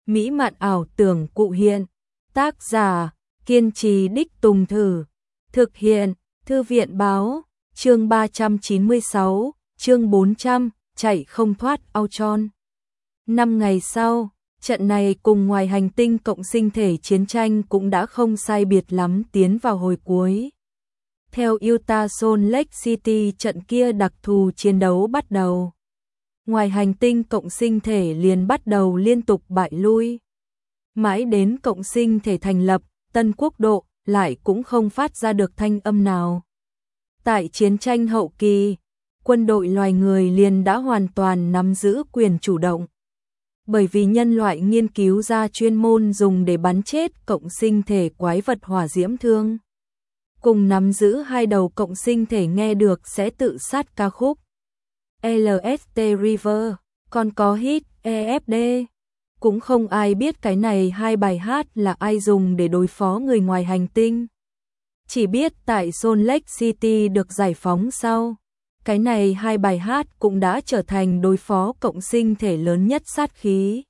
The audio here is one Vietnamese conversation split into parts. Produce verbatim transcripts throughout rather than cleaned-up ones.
mỹ mạn ảo tưởng cụ hiện. Tác giả, kiên trì đích tùng thử. Thực hiện, Thư viện báo, chương ba trăm chín mươi sáu, chương bốn trăm, chạy không thoát Ultron. Năm ngày sau, trận này cùng ngoài hành tinh cộng sinh thể chiến tranh cũng đã không sai biệt lắm tiến vào hồi cuối. Theo Utah Salt Lake City, trận kia đặc thù chiến đấu bắt đầu. Ngoài hành tinh cộng sinh thể liền bắt đầu liên tục bại lui. Mãi đến cộng sinh thể thành lập, tân quốc độ lại cũng không phát ra được thanh âm nào. Tại chiến tranh hậu kỳ, quân đội loài người liền đã hoàn toàn nắm giữ quyền chủ động. Bởi vì nhân loại nghiên cứu ra chuyên môn dùng để bắn chết cộng sinh thể quái vật hỏa diễm thương. Cùng nắm giữ hai đầu cộng sinh thể nghe được sẽ tự sát ca khúc lờ ét tê River, còn có hit e ép đê. Cũng không ai biết cái này hai bài hát là ai dùng để đối phó người ngoài hành tinh. Chỉ biết tại Salt Lake City được giải phóng sau, cái này hai bài hát cũng đã trở thành đối phó cộng sinh thể lớn nhất sát khí.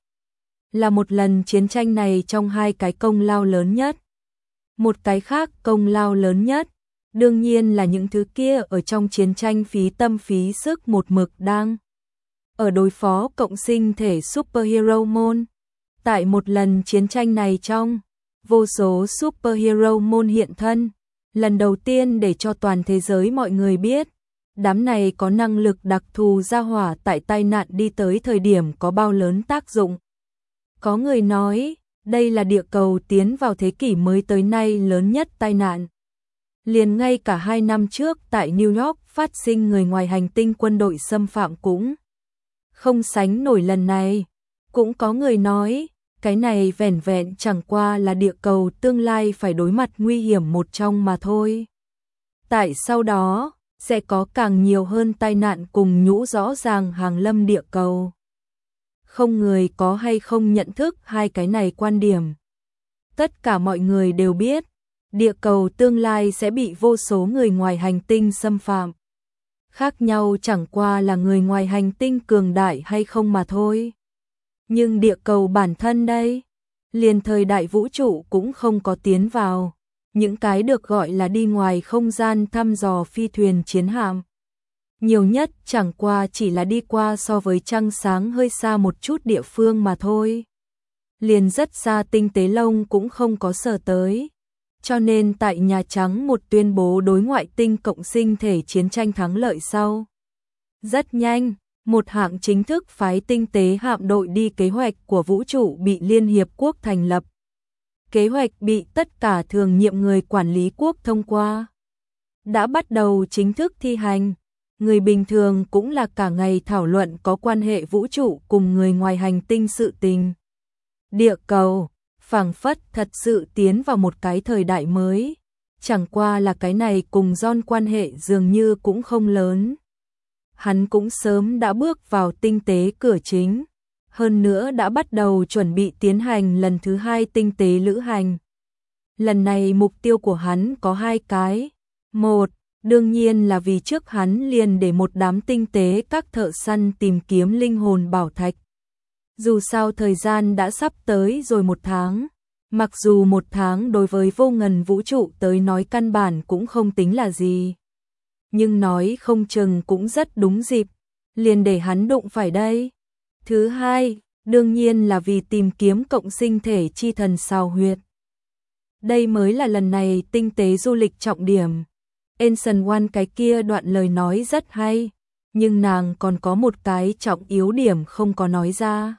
Là một lần chiến tranh này trong hai cái công lao lớn nhất. Một cái khác công lao lớn nhất, đương nhiên là những thứ kia ở trong chiến tranh phí tâm phí sức một mực đang ở đối phó cộng sinh thể superhero môn. Tại một lần chiến tranh này trong, vô số superhero môn hiện thân, lần đầu tiên để cho toàn thế giới mọi người biết, đám này có năng lực đặc thù ra hỏa tại tai nạn đi tới thời điểm có bao lớn tác dụng. Có người nói, đây là địa cầu tiến vào thế kỷ mới tới nay lớn nhất tai nạn. Liền ngay cả hai năm trước tại New York phát sinh người ngoài hành tinh quân đội xâm phạm cũng không sánh nổi lần này. Cũng có người nói, cái này vẻn vẹn chẳng qua là địa cầu tương lai phải đối mặt nguy hiểm một trong mà thôi. Tại sau đó, sẽ có càng nhiều hơn tai nạn cùng nhũ rõ ràng hàng lâm địa cầu. Không người có hay không nhận thức hai cái này quan điểm. Tất cả mọi người đều biết, địa cầu tương lai sẽ bị vô số người ngoài hành tinh xâm phạm. Khác nhau chẳng qua là người ngoài hành tinh cường đại hay không mà thôi. Nhưng địa cầu bản thân đây, liền thời đại vũ trụ cũng không có tiến vào. Những cái được gọi là đi ngoài không gian thăm dò phi thuyền chiến hạm. Nhiều nhất chẳng qua chỉ là đi qua so với trăng sáng hơi xa một chút địa phương mà thôi. Liền rất xa tinh tế lông cũng không có sở tới. Cho nên tại Nhà Trắng một tuyên bố đối ngoại tinh cộng sinh thể chiến tranh thắng lợi sau. Rất nhanh, một hạng chính thức phái tinh tế hạm đội đi kế hoạch của vũ trụ bị Liên Hiệp Quốc thành lập. Kế hoạch bị tất cả thường nhiệm người quản lý quốc thông qua. Đã bắt đầu chính thức thi hành. Người bình thường cũng là cả ngày thảo luận có quan hệ vũ trụ cùng người ngoài hành tinh sự tình. Địa cầu, phảng phất thật sự tiến vào một cái thời đại mới. Chẳng qua là cái này cùng John quan hệ dường như cũng không lớn. Hắn cũng sớm đã bước vào tinh tế cửa chính. Hơn nữa đã bắt đầu chuẩn bị tiến hành lần thứ hai tinh tế lữ hành. Lần này mục tiêu của hắn có hai cái. Một, đương nhiên là vì trước hắn liền để một đám tinh tế các thợ săn tìm kiếm linh hồn bảo thạch. Dù sao thời gian đã sắp tới rồi một tháng. Mặc dù một tháng đối với vô ngần vũ trụ tới nói căn bản cũng không tính là gì. Nhưng nói không chừng cũng rất đúng dịp. Liền để hắn đụng phải đây. Thứ hai, đương nhiên là vì tìm kiếm cộng sinh thể chi thần sao huyệt. Đây mới là lần này tinh tế du lịch trọng điểm. Ensign One cái kia đoạn lời nói rất hay, nhưng nàng còn có một cái trọng yếu điểm không có nói ra.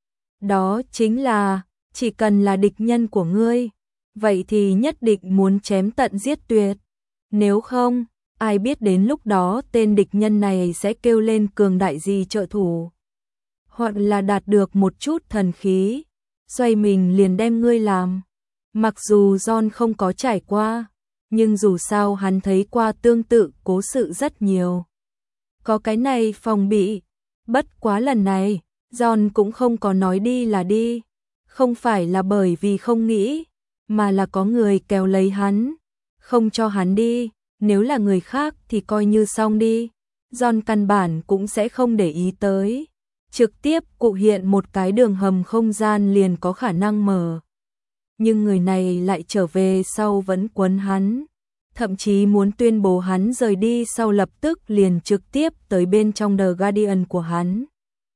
Đó chính là, chỉ cần là địch nhân của ngươi, vậy thì nhất định muốn chém tận giết tuyệt. Nếu không, ai biết đến lúc đó tên địch nhân này sẽ kêu lên cường đại gì trợ thủ. Hoặc là đạt được một chút thần khí, xoay mình liền đem ngươi làm. Mặc dù John không có trải qua, nhưng dù sao hắn thấy qua tương tự cố sự rất nhiều. Có cái này phòng bị, bất quá lần này, John cũng không có nói đi là đi. Không phải là bởi vì không nghĩ, mà là có người kéo lấy hắn, không cho hắn đi. Nếu là người khác thì coi như xong đi. John căn bản cũng sẽ không để ý tới. trực tiếp cụ hiện một cái đường hầm không gian liền có khả năng mở. Nhưng người này lại trở về sau vẫn quấn hắn, thậm chí muốn tuyên bố hắn rời đi sau lập tức liền trực tiếp tới bên trong The Guardian của hắn.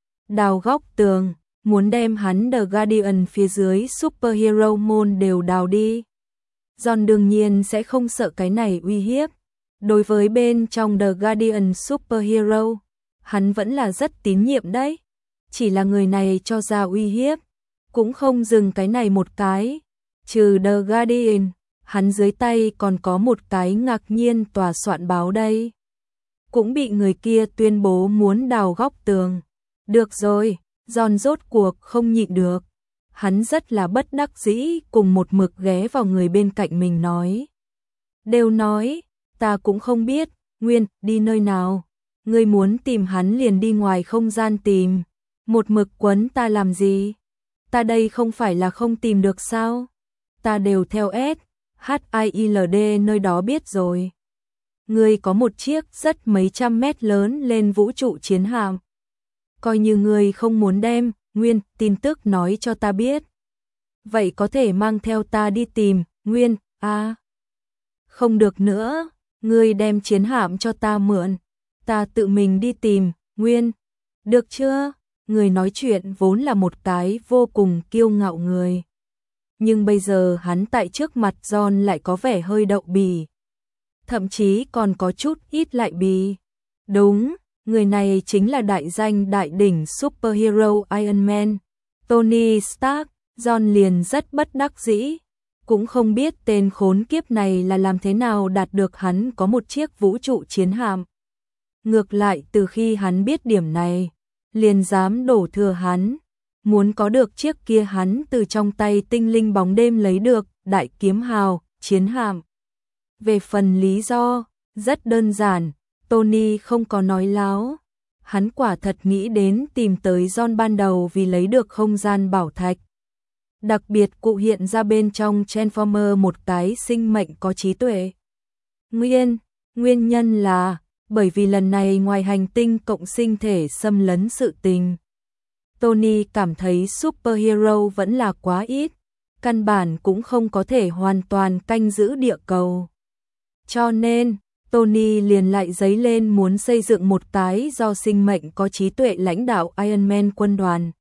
Đào góc tường, muốn đem hắn The Guardian phía dưới Superhero Môn đều đào đi. John đương nhiên sẽ không sợ cái này uy hiếp. Đối với bên trong The Guardian Superhero, hắn vẫn là rất tín nhiệm đấy. Chỉ là người này cho ra uy hiếp, cũng không dừng cái này một cái. Trừ The Guardian, hắn dưới tay còn có một cái ngạc nhiên tòa soạn báo đây. Cũng bị người kia tuyên bố muốn đào góc tường. Được rồi, John rốt cuộc không nhịn được. Hắn rất là bất đắc dĩ cùng một mực ghé vào người bên cạnh mình nói. Đều nói, ta cũng không biết, Nguyên, đi nơi nào. Ngươi muốn tìm hắn liền đi ngoài không gian tìm. Một mực quấn ta làm gì? Ta đây không phải là không tìm được sao? Ta đều theo S, H I I L D nơi đó biết rồi. Ngươi có một chiếc rất mấy trăm mét lớn lên vũ trụ chiến hạm. Coi như ngươi không muốn đem, Nguyên, tin tức nói cho ta biết. Vậy có thể mang theo ta đi tìm, Nguyên, à. Không được nữa, ngươi đem chiến hạm cho ta mượn. Ta tự mình đi tìm, Nguyên. Được chưa? Người nói chuyện vốn là một cái vô cùng kiêu ngạo người. Nhưng bây giờ hắn tại trước mặt John lại có vẻ hơi đậu bỉ. Thậm chí còn có chút ít lại bỉ. Đúng, người này chính là đại danh đại đỉnh superhero Iron Man, Tony Stark. John liền rất bất đắc dĩ. Cũng không biết tên khốn kiếp này là làm thế nào đạt được hắn có một chiếc vũ trụ chiến hạm. Ngược lại từ khi hắn biết điểm này, liền dám đổ thừa hắn. Muốn có được chiếc kia hắn từ trong tay tinh linh bóng đêm lấy được, đại kiếm hào, chiến hạm. Về phần lý do, rất đơn giản, Tony không có nói láo. Hắn quả thật nghĩ đến tìm tới John ban đầu vì lấy được không gian bảo thạch. Đặc biệt cụ hiện ra bên trong Transformer một cái sinh mệnh có trí tuệ. Nguyên, nguyên nhân là, bởi vì lần này ngoài hành tinh cộng sinh thể xâm lấn sự tình. Tony cảm thấy superhero vẫn là quá ít, căn bản cũng không có thể hoàn toàn canh giữ địa cầu. Cho nên, Tony liền lại dấy lên muốn xây dựng một cái do sinh mệnh có trí tuệ lãnh đạo Iron Man quân đoàn.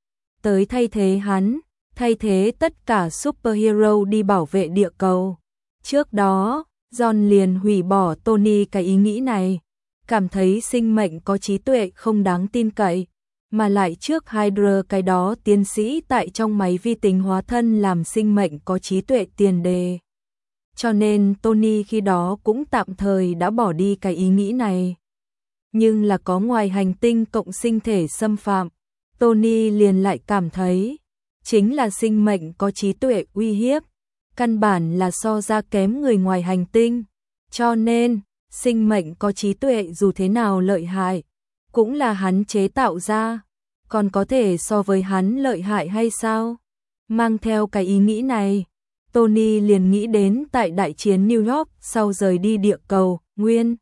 Tới thay thế hắn, thay thế tất cả superhero đi bảo vệ địa cầu. Trước đó, John liền hủy bỏ Tony cái ý nghĩ này, cảm thấy sinh mệnh có trí tuệ không đáng tin cậy. Mà lại trước Hydra cái đó tiến sĩ tại trong máy vi tính hóa thân làm sinh mệnh có trí tuệ tiền đề. Cho nên Tony khi đó cũng tạm thời đã bỏ đi cái ý nghĩ này. Nhưng là có ngoài hành tinh cộng sinh thể xâm phạm, Tony liền lại cảm thấy, chính là sinh mệnh có trí tuệ uy hiếp, căn bản là so ra kém người ngoài hành tinh. Cho nên, sinh mệnh có trí tuệ dù thế nào lợi hại, cũng là hắn chế tạo ra, còn có thể so với hắn lợi hại hay sao? Mang theo cái ý nghĩ này, Tony liền nghĩ đến tại đại chiến New York sau rời đi địa cầu, Nguyên.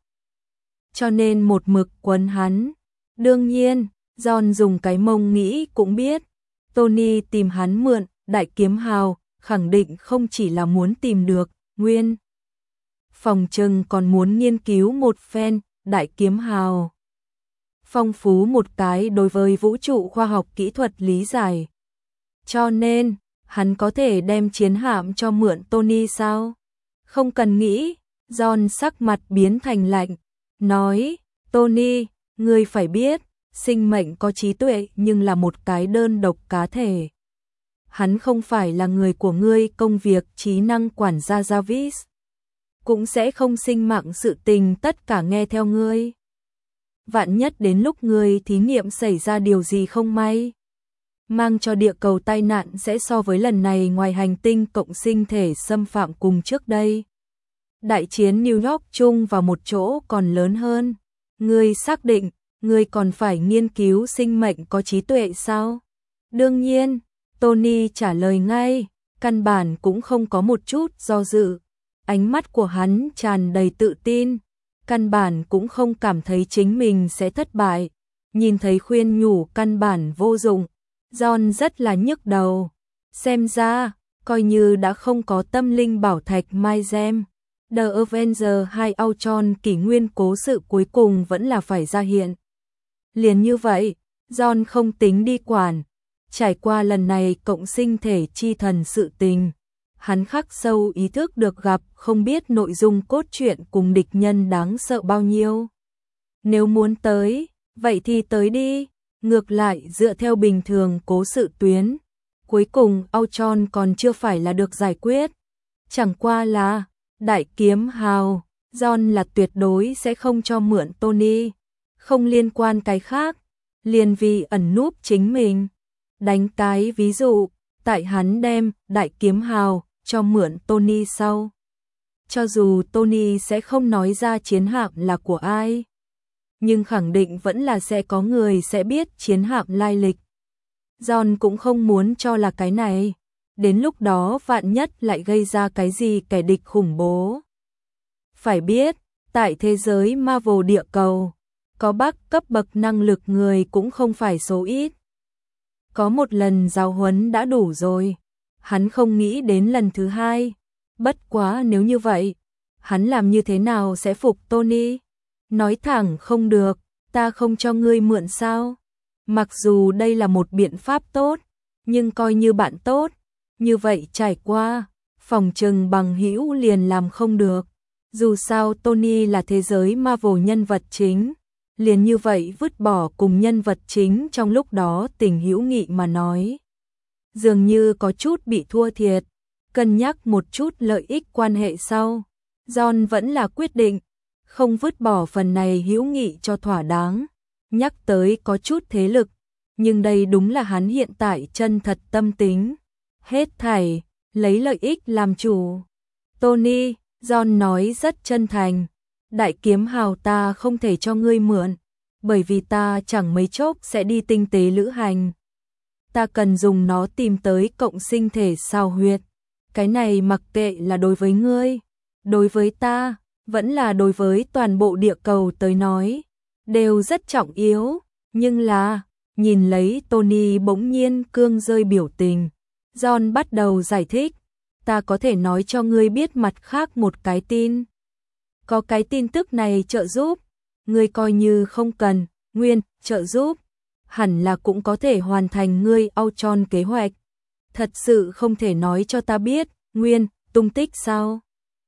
Cho nên một mực quấn hắn. Đương nhiên, John dùng cái mông nghĩ cũng biết, Tony tìm hắn mượn, đại kiếm hào, khẳng định không chỉ là muốn tìm được, Nguyên. Phòng trừng còn muốn nghiên cứu một phen, đại kiếm hào. Phong phú một cái đối với vũ trụ khoa học kỹ thuật lý giải. Cho nên, hắn có thể đem chiến hạm cho mượn Tony sao? Không cần nghĩ, John sắc mặt biến thành lạnh, nói, Tony, ngươi phải biết, sinh mệnh có trí tuệ nhưng là một cái đơn độc cá thể. Hắn không phải là người của ngươi công việc trí năng quản gia Jarvis. Cũng sẽ không sinh mạng sự tình tất cả nghe theo ngươi. Vạn nhất đến lúc ngươi thí nghiệm xảy ra điều gì không may, mang cho địa cầu tai nạn sẽ so với lần này ngoài hành tinh cộng sinh thể xâm phạm cùng trước đây. Đại chiến New York chung vào một chỗ còn lớn hơn. Ngươi xác định, ngươi còn phải nghiên cứu sinh mệnh có trí tuệ sao? Đương nhiên, Tony trả lời ngay, căn bản cũng không có một chút do dự. Ánh mắt của hắn tràn đầy tự tin, căn bản cũng không cảm thấy chính mình sẽ thất bại. Nhìn thấy khuyên nhủ căn bản vô dụng, John rất là nhức đầu. Xem ra, coi như đã không có tâm linh bảo thạch Mai Gem, The Avengers hay Ultron kỷ nguyên cố sự cuối cùng vẫn là phải ra hiện. Liền như vậy, John không tính đi quản. Trải qua lần này cộng sinh thể chi thần sự tình, hắn khắc sâu ý thức được gặp không biết nội dung cốt truyện cùng địch nhân đáng sợ bao nhiêu. Nếu muốn tới, vậy thì tới đi. Ngược lại dựa theo bình thường cố sự tuyến, cuối cùng Ultron còn chưa phải là được giải quyết. Chẳng qua là đại kiếm hào, John là tuyệt đối sẽ không cho mượn Tony. Không liên quan cái khác, liền vì ẩn núp chính mình. Đánh cái ví dụ, tại hắn đem đại kiếm hào cho mượn Tony sau. Cho dù Tony sẽ không nói ra chiến hạm là của ai, nhưng khẳng định vẫn là sẽ có người sẽ biết chiến hạm lai lịch. John cũng không muốn cho là cái này. Đến lúc đó vạn nhất lại gây ra cái gì kẻ địch khủng bố. Phải biết, tại thế giới Marvel địa cầu, có bác cấp bậc năng lực người cũng không phải số ít. Có một lần giáo huấn đã đủ rồi, hắn không nghĩ đến lần thứ hai. Bất quá nếu như vậy, hắn làm như thế nào sẽ phục Tony? Nói thẳng không được, ta không cho ngươi mượn sao? Mặc dù đây là một biện pháp tốt, nhưng coi như bạn tốt, như vậy trải qua, phòng trừng bằng hữu liền làm không được. Dù sao Tony là thế giới Marvel nhân vật chính, liền như vậy vứt bỏ cùng nhân vật chính trong lúc đó tình hữu nghị mà nói. Dường như có chút bị thua thiệt, cân nhắc một chút lợi ích quan hệ sau. John vẫn là quyết định, không vứt bỏ phần này hữu nghị cho thỏa đáng. Nhắc tới có chút thế lực, nhưng đây đúng là hắn hiện tại chân thật tâm tính. Hết thảy, lấy lợi ích làm chủ. Tony, John nói rất chân thành, đại kiếm hào ta không thể cho ngươi mượn, bởi vì ta chẳng mấy chốc sẽ đi tinh tế lữ hành. Ta cần dùng nó tìm tới cộng sinh thể sao huyệt. Cái này mặc kệ là đối với ngươi, đối với ta, vẫn là đối với toàn bộ địa cầu tới nói, đều rất trọng yếu. Nhưng là, nhìn lấy Tony bỗng nhiên cương rơi biểu tình, John bắt đầu giải thích, ta có thể nói cho ngươi biết mặt khác một cái tin. Có cái tin tức này trợ giúp, ngươi coi như không cần, nguyên, trợ giúp, hẳn là cũng có thể hoàn thành ngươi Ultron kế hoạch. Thật sự không thể nói cho ta biết, nguyên, tung tích sao?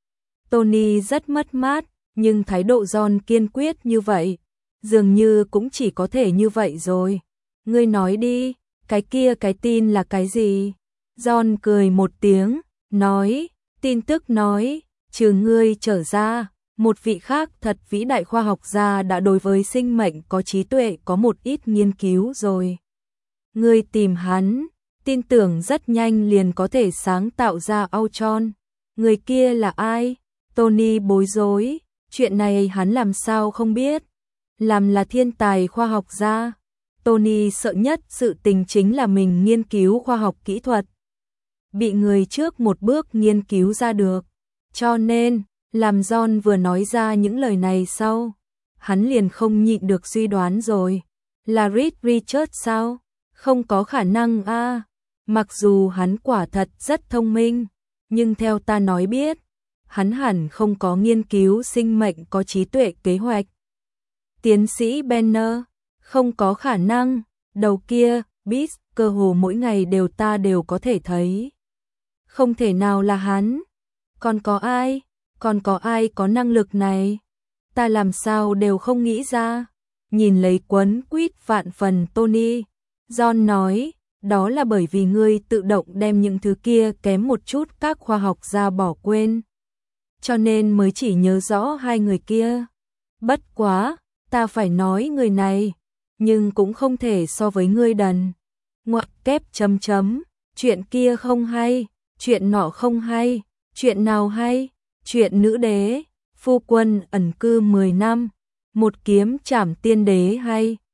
Tony rất mất mát, nhưng thái độ John kiên quyết như vậy, dường như cũng chỉ có thể như vậy rồi. Ngươi nói đi, cái kia cái tin là cái gì? John cười một tiếng, nói, tin tức nói, trừ ngươi trở ra, một vị khác thật vĩ đại khoa học gia đã đối với sinh mệnh có trí tuệ có một ít nghiên cứu rồi. Ngươi tìm hắn, tin tưởng rất nhanh liền có thể sáng tạo ra Ultron. Người kia là ai? Tony bối rối, chuyện này hắn làm sao không biết. Làm là thiên tài khoa học gia, Tony sợ nhất sự tình chính là mình nghiên cứu khoa học kỹ thuật bị người trước một bước nghiên cứu ra được. Cho nên, làm John vừa nói ra những lời này sau, hắn liền không nhịn được suy đoán rồi. Là Reed Richards sao? Không có khả năng a. À. Mặc dù hắn quả thật rất thông minh, nhưng theo ta nói biết, hắn hẳn không có nghiên cứu sinh mệnh có trí tuệ kế hoạch. Tiến sĩ Banner, không có khả năng, đầu kia, Beast, cơ hồ mỗi ngày đều ta đều có thể thấy. Không thể nào là hắn. Còn có ai? Còn có ai có năng lực này? Ta làm sao đều không nghĩ ra. Nhìn lấy quấn quýt vạn phần Tony, John nói, đó là bởi vì ngươi tự động đem những thứ kia kém một chút các khoa học gia bỏ quên. Cho nên mới chỉ nhớ rõ hai người kia. Bất quá, ta phải nói người này, nhưng cũng không thể so với ngươi đần. Ngoặc kép chấm chấm, chuyện kia không hay, chuyện nọ không hay, chuyện nào hay, chuyện nữ đế, phu quân ẩn cư mười năm, một kiếm trảm tiên đế hay.